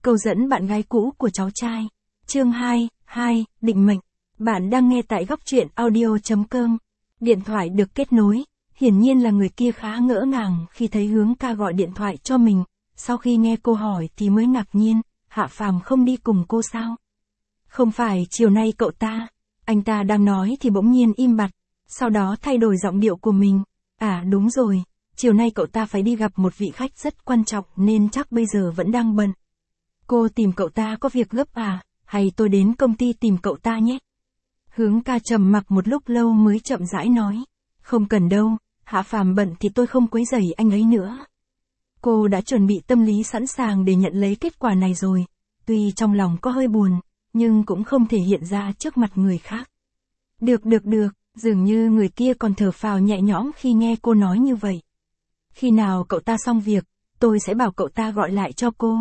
Câu dẫn bạn gái cũ của cháu trai. Chương 2, định mệnh. Bạn đang nghe tại góc truyện audio.com. Điện thoại được kết nối. Hiển nhiên là người kia khá ngỡ ngàng khi thấy Hướng ca gọi điện thoại cho mình. Sau khi nghe cô hỏi thì mới ngạc nhiên, Hạ Phàm không đi cùng cô sao? Không phải chiều nay cậu ta. Anh ta đang nói thì bỗng nhiên im bặt, sau đó thay đổi giọng điệu của mình. À đúng rồi, chiều nay cậu ta phải đi gặp một vị khách rất quan trọng nên chắc bây giờ vẫn đang bận. Cô tìm cậu ta có việc gấp à, hay tôi đến công ty tìm cậu ta nhé? Hướng ca trầm mặc một lúc lâu mới chậm rãi nói. Không cần đâu, Hạ Phàm bận thì tôi không quấy rầy anh ấy nữa. Cô đã chuẩn bị tâm lý sẵn sàng để nhận lấy kết quả này rồi, tuy trong lòng có hơi buồn, nhưng cũng không thể hiện ra trước mặt người khác. Được, dường như người kia còn thở phào nhẹ nhõm khi nghe cô nói như vậy. Khi nào cậu ta xong việc, tôi sẽ bảo cậu ta gọi lại cho cô.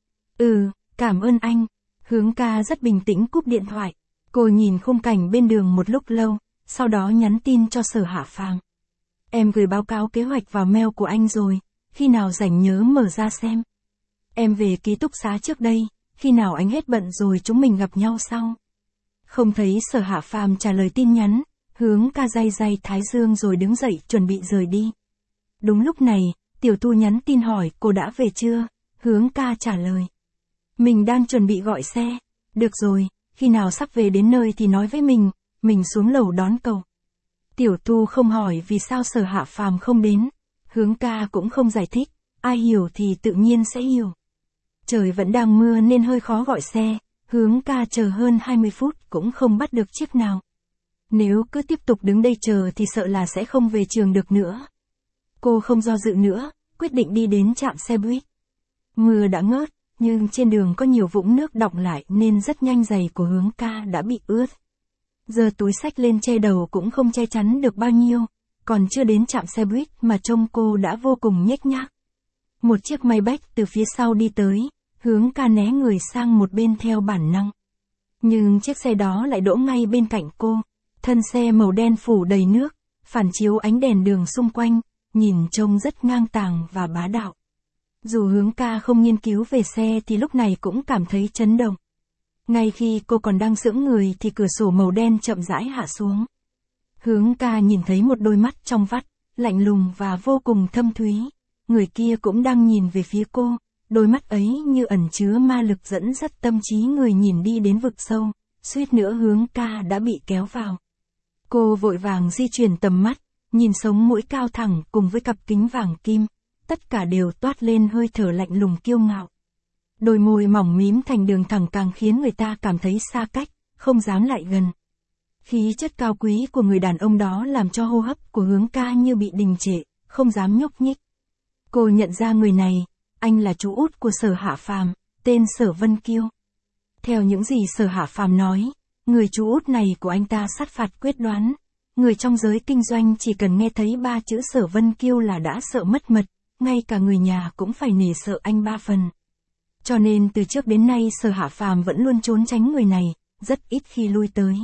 Cảm ơn anh. Hướng ca rất bình tĩnh cúp điện thoại. Cô nhìn khung cảnh bên đường một lúc lâu, sau đó nhắn tin cho Sở Hạ Phàm. Em gửi báo cáo kế hoạch vào mail của anh rồi, khi nào rảnh nhớ mở ra xem. Em về ký túc xá trước đây, khi nào anh hết bận rồi chúng mình gặp nhau sau. Không thấy Sở Hạ Phàm trả lời tin nhắn, Hướng ca day thái dương rồi đứng dậy chuẩn bị rời đi. Đúng lúc này, Tiểu Thu nhắn tin hỏi cô đã về chưa, Hướng ca trả lời. Mình đang chuẩn bị gọi xe. Được rồi, khi nào sắp về đến nơi thì nói với mình xuống lầu đón cậu. Tiểu Thu không hỏi vì sao Sở Hạ Phàm không đến, Hướng ca cũng không giải thích, ai hiểu thì tự nhiên sẽ hiểu. Trời vẫn đang mưa nên hơi khó gọi xe, Hướng ca chờ hơn 20 phút cũng không bắt được chiếc nào. Nếu cứ tiếp tục đứng đây chờ thì sợ là sẽ không về trường được nữa. Cô không do dự nữa, quyết định đi đến trạm xe buýt. Mưa đã ngớt, nhưng trên đường có nhiều vũng nước đọng lại nên rất nhanh giày của Hướng ca đã bị ướt. Giờ túi xách lên che đầu cũng không che chắn được bao nhiêu, còn chưa đến trạm xe buýt mà trông cô đã vô cùng nhếch nhác. Một chiếc Maybach từ phía sau đi tới, Hướng ca né người sang một bên theo bản năng. Nhưng chiếc xe đó lại đỗ ngay bên cạnh cô, thân xe màu đen phủ đầy nước, phản chiếu ánh đèn đường xung quanh, nhìn trông rất ngang tàng và bá đạo. Dù Hướng ca không nghiên cứu về xe thì lúc này cũng cảm thấy chấn động. Ngay khi cô còn đang sững người thì cửa sổ màu đen chậm rãi hạ xuống. Hướng ca nhìn thấy một đôi mắt trong vắt, lạnh lùng và vô cùng thâm thúy. Người kia cũng đang nhìn về phía cô, đôi mắt ấy như ẩn chứa ma lực dẫn dắt tâm trí người nhìn đi đến vực sâu, suýt nữa Hướng ca đã bị kéo vào. Cô vội vàng di chuyển tầm mắt, nhìn sống mũi cao thẳng cùng với cặp kính vàng kim, tất cả đều toát lên hơi thở lạnh lùng kiêu ngạo. Đôi môi mỏng mím thành đường thẳng càng khiến người ta cảm thấy xa cách, không dám lại gần. Khí chất cao quý của người đàn ông đó làm cho hô hấp của Hướng ca như bị đình trệ, không dám nhúc nhích. Cô nhận ra người này, anh là chú út của Sở Hạ Phàm, tên Sở Vân Kiêu. Theo những gì Sở Hạ Phàm nói, người chú út này của anh ta sát phạt quyết đoán. Người trong giới kinh doanh chỉ cần nghe thấy 3 chữ Sở Vân Kiêu là đã sợ mất mật, ngay cả người nhà cũng phải nể sợ anh 3 phần. Cho nên từ trước đến nay Sở Hạ Phàm vẫn luôn trốn tránh người này, rất ít khi lui tới.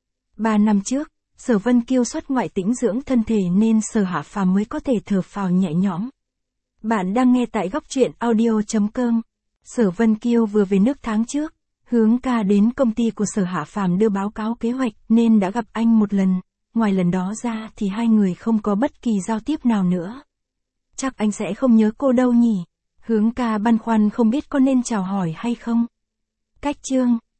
3 năm trước, Sở Vân Kiêu xuất ngoại tĩnh dưỡng thân thể nên Sở Hạ Phàm mới có thể thở phào nhẹ nhõm. Bạn đang nghe tại góc truyện audio.com. Sở Vân Kiêu vừa về nước tháng trước, Hướng ca đến công ty của Sở Hạ Phàm đưa báo cáo kế hoạch nên đã gặp anh một lần, ngoài lần đó ra thì hai người không có bất kỳ giao tiếp nào nữa. Chắc anh sẽ không nhớ cô đâu nhỉ? Hướng ca băn khoăn không biết có nên chào hỏi hay không. Cách chương